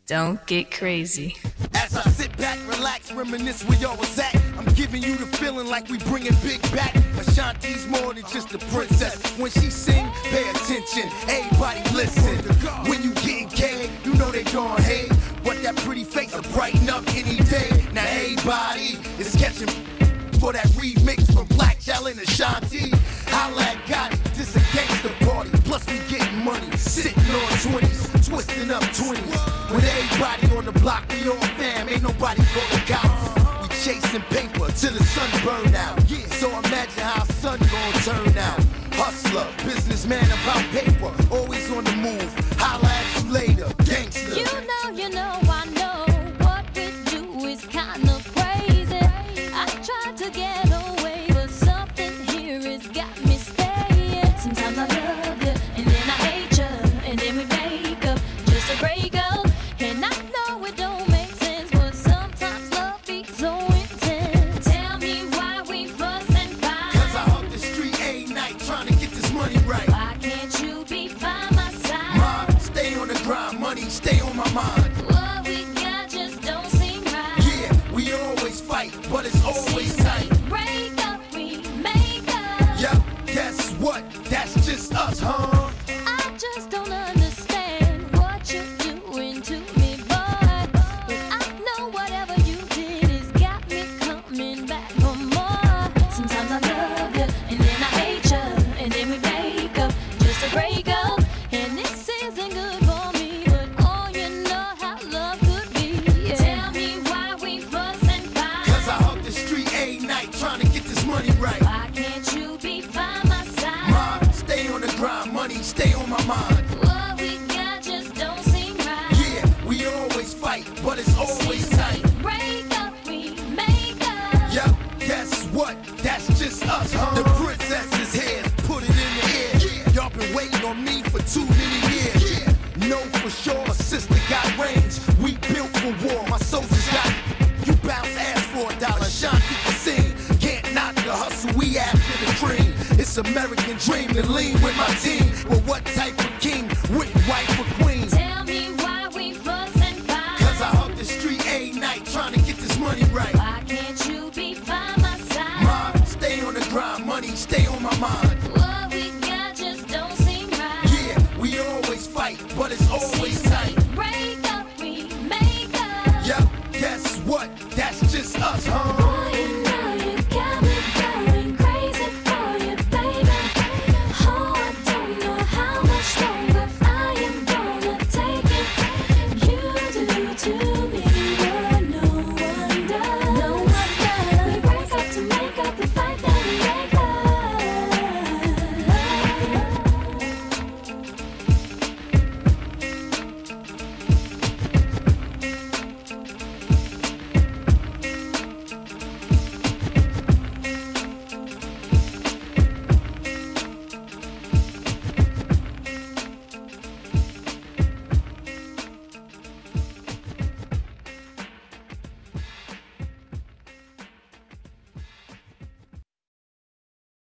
Don't get crazy. As I sit back, relax, reminisce where y'all was at, I'm giving you the feeling like we bringing big back. Ashanti's more than just a princess. When she sing, pay attention, everybody listen. When you getting K, you know they gon' hate, but that pretty face will brighten up any day. Now everybody is catching for that remix from Black Shell and Ashanti. Holla at Gotti, this a gangster party. Plus we getting money, sitting on 20s, twisting up 20s. With everybody on the block, we all fam, ain't nobody gonna count. We chasing paper till the sun burn out. So imagine how sun gon' turn out. Hustler, businessman about paper, always on the move. Holla at you later, gangster. You know, I know what we do is kind of crazy. I tried to get away, but something here has got me staying. Sometimes I love you, and then I hate you, and then we make up just to break up. And I know it don't make sense, but sometimes love be so intense. Tell me why we fuss and fight. 'Cause I hug the street every night trying to get this money right. Why can't you be by my side? Ma, stay on the grind, money stay on my mind. What we got just don't seem right. Yeah, we always fight, but it's always tight. Break up, we make up. Yup, guess what? That's just us, huh? I just don't understand what you're doing to me, boy. But I know whatever you did has got me coming back for more. Sometimes I love you, and then I hate you, and then we make up just to break up. And this isn't good for me, but oh, you know how love could be. Yeah. Tell me why we fuss and fight. 'Cause I hug the street every night trying to get this money right. Why can't you be by my side? Ma, stay on the grind, money stay on my mind. What we got just don't seem right. Yeah, we always fight, but it's always tight. Break up, we make up. Yup, guess what? That's just us, huh? The princess is here, put it in the air. Y'all been waiting on me for too many years. Know for sure, sister got range. We built for war, my soldiers got. You bounce ass for $1, Ashanti can sing. Can't knock the hustle, we after the cream. It's American dream to lean with my team. But what type of king? With wife or queen?